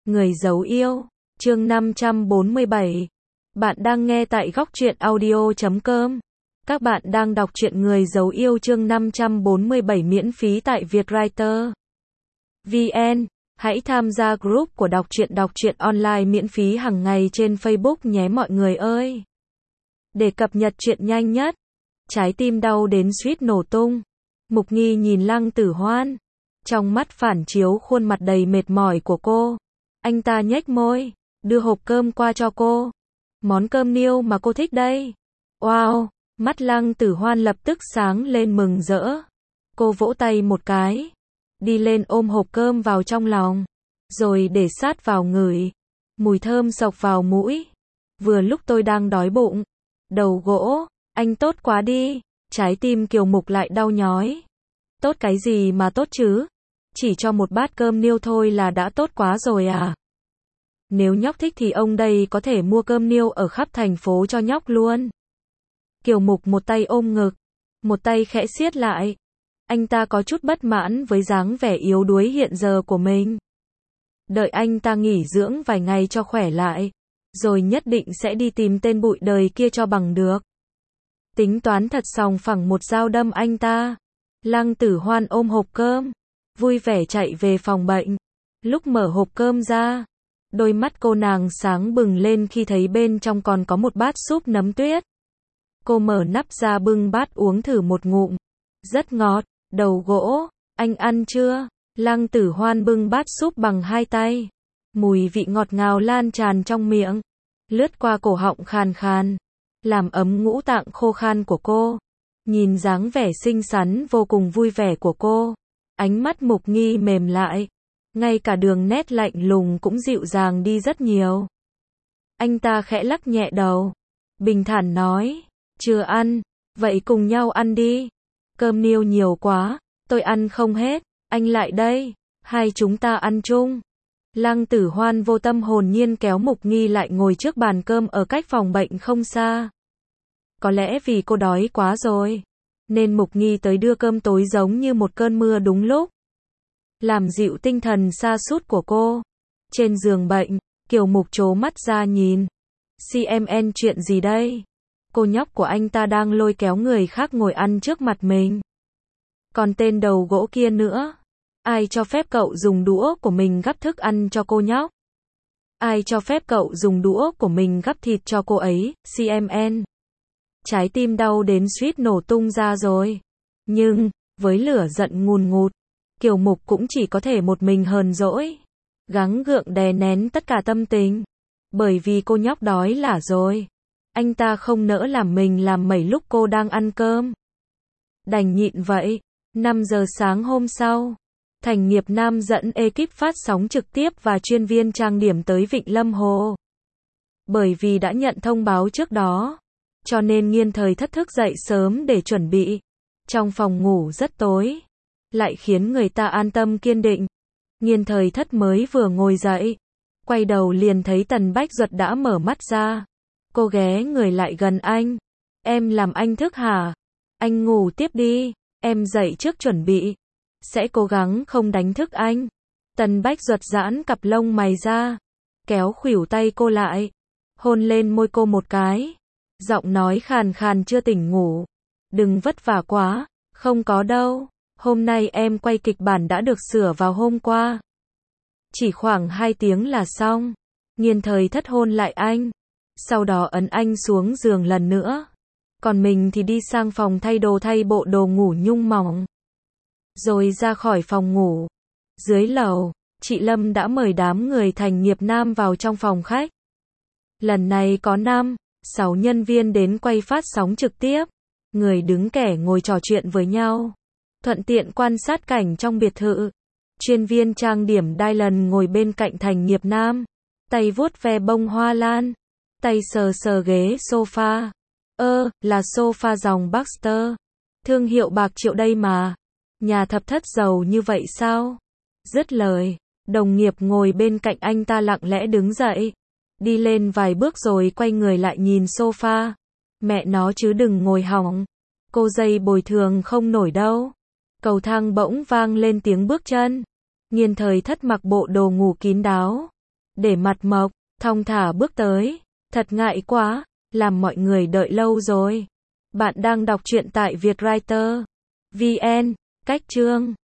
Người giấu yêu, chương 547. Bạn đang nghe tại góc truyện audio.com. Các bạn đang đọc truyện Người giấu yêu chương 547 miễn phí tại Vietwriter VN. Hãy tham gia group của đọc truyện online miễn phí hàng ngày trên Facebook nhé mọi người ơi. Để cập nhật truyện nhanh nhất. Trái tim đau đến suýt nổ tung. Mục Nghi nhìn Lăng Tử Hoan. Trong mắt phản chiếu khuôn mặt đầy mệt mỏi của cô. Anh ta nhếch môi, đưa hộp cơm qua cho cô. Món cơm niêu mà cô thích đây. Wow, mắt Lăng Tử Hoan lập tức sáng lên mừng rỡ. Cô vỗ tay một cái, đi lên ôm hộp cơm vào trong lòng, rồi để sát vào ngửi. Mùi thơm xộc vào mũi. Vừa lúc tôi đang đói bụng. Đầu gỗ, anh tốt quá đi. Trái tim Kiều Mục lại đau nhói. Tốt cái gì mà tốt chứ? Chỉ cho một bát cơm niêu thôi là đã tốt quá rồi à? Nếu nhóc thích thì ông đây có thể mua cơm niêu ở khắp thành phố cho nhóc luôn. Kiều Mục một tay ôm ngực, một tay khẽ siết lại. Anh ta có chút bất mãn với dáng vẻ yếu đuối hiện giờ của mình. Đợi anh ta nghỉ dưỡng vài ngày cho khỏe lại, rồi nhất định sẽ đi tìm tên bụi đời kia cho bằng được. Tính toán thật sòng phẳng một dao đâm anh ta. Lăng Tử Hoan ôm hộp cơm, vui vẻ chạy về phòng bệnh. Lúc mở hộp cơm ra, đôi mắt cô nàng sáng bừng lên khi thấy bên trong còn có một bát súp nấm tuyết. Cô mở nắp ra bưng bát uống thử một ngụm. Rất ngọt. Đầu gỗ, anh ăn chưa? Lăng Tử Hoan bưng bát súp bằng hai tay. Mùi vị ngọt ngào lan tràn trong miệng, lướt qua cổ họng khàn khàn, làm ấm ngũ tạng khô khan của cô. Nhìn dáng vẻ xinh xắn vô cùng vui vẻ của cô, ánh mắt Mục Nghi mềm lại, ngay cả đường nét lạnh lùng cũng dịu dàng đi rất nhiều. Anh ta khẽ lắc nhẹ đầu, bình thản nói, chưa ăn, vậy cùng nhau ăn đi. Cơm niêu nhiều quá, tôi ăn không hết, anh lại đây, hai chúng ta ăn chung. Lăng Tử Hoan vô tâm hồn nhiên kéo Mục Nghi lại ngồi trước bàn cơm ở cách phòng bệnh không xa. Có lẽ vì cô đói quá rồi, nên Mục Nghi tới đưa cơm tối giống như một cơn mưa đúng lúc, làm dịu tinh thần sa sút của cô. Trên giường bệnh, Kiều Mục trố mắt ra nhìn. CMN chuyện gì đây? Cô nhóc của anh ta đang lôi kéo người khác ngồi ăn trước mặt mình. Còn tên đầu gỗ kia nữa. Ai cho phép cậu dùng đũa của mình gắp thức ăn cho cô nhóc? Ai cho phép cậu dùng đũa của mình gắp thịt cho cô ấy? CMN. Trái tim đau đến suýt nổ tung ra rồi. Nhưng, với lửa giận ngùn ngụt, Kiều Mục cũng chỉ có thể một mình hờn dỗi, gắng gượng đè nén tất cả tâm tình. Bởi vì cô nhóc đói lả rồi. Anh ta không nỡ làm mình làm mẩy lúc cô đang ăn cơm. Đành nhịn vậy. 5 giờ sáng hôm sau, Thành Nghiệp Nam dẫn ekip phát sóng trực tiếp và chuyên viên trang điểm tới Vịnh Lâm Hồ. Bởi vì đã nhận thông báo trước đó, cho nên Nghiên Thời Thất thức dậy sớm để chuẩn bị. Trong phòng ngủ rất tối, lại khiến người ta an tâm kiên định. Nghiên Thời Thất mới vừa ngồi dậy, quay đầu liền thấy Tần Bách Duật đã mở mắt ra. Cô ghé người lại gần anh. Em làm anh thức hả? Anh ngủ tiếp đi, em dậy trước chuẩn bị. Sẽ cố gắng không đánh thức anh. Tần Bách Duật giãn cặp lông mày ra, kéo khuỷu tay cô lại, hôn lên môi cô một cái. Giọng nói khàn khàn chưa tỉnh ngủ. Đừng vất vả quá. Không có đâu. Hôm nay em quay kịch bản đã được sửa vào hôm qua. Chỉ khoảng 2 tiếng là xong. Nghiên Thời Thất hôn lại anh, sau đó ấn anh xuống giường lần nữa. Còn mình thì đi sang phòng thay đồ thay bộ đồ ngủ nhung mỏng. Rồi ra khỏi phòng ngủ. Dưới lầu, chị Lâm đã mời đám người Thành Nghiệp Nam vào trong phòng khách. Lần này có 5-6 nhân viên đến quay phát sóng trực tiếp. Người đứng kẻ ngồi trò chuyện với nhau, thuận tiện quan sát cảnh trong biệt thự. Chuyên viên trang điểm Dylan ngồi bên cạnh Thành Nghiệp Nam, tay vuốt ve bông hoa lan, tay sờ sờ ghế sofa. Là sofa dòng Baxter. Thương hiệu bạc triệu đây mà. Nhà thập thất giàu như vậy sao? Dứt lời, đồng nghiệp ngồi bên cạnh anh ta lặng lẽ đứng dậy, đi lên vài bước rồi quay người lại nhìn sofa. Mẹ nó chứ đừng ngồi hỏng. Cô dây bồi thường không nổi đâu. Cầu thang bỗng vang lên tiếng bước chân. Nghiên Thời Thất mặc bộ đồ ngủ kín đáo, để mặt mộc, thong thả bước tới. Thật ngại quá, làm mọi người đợi lâu rồi. Bạn đang đọc truyện tại Vietwriter. VN, cách chương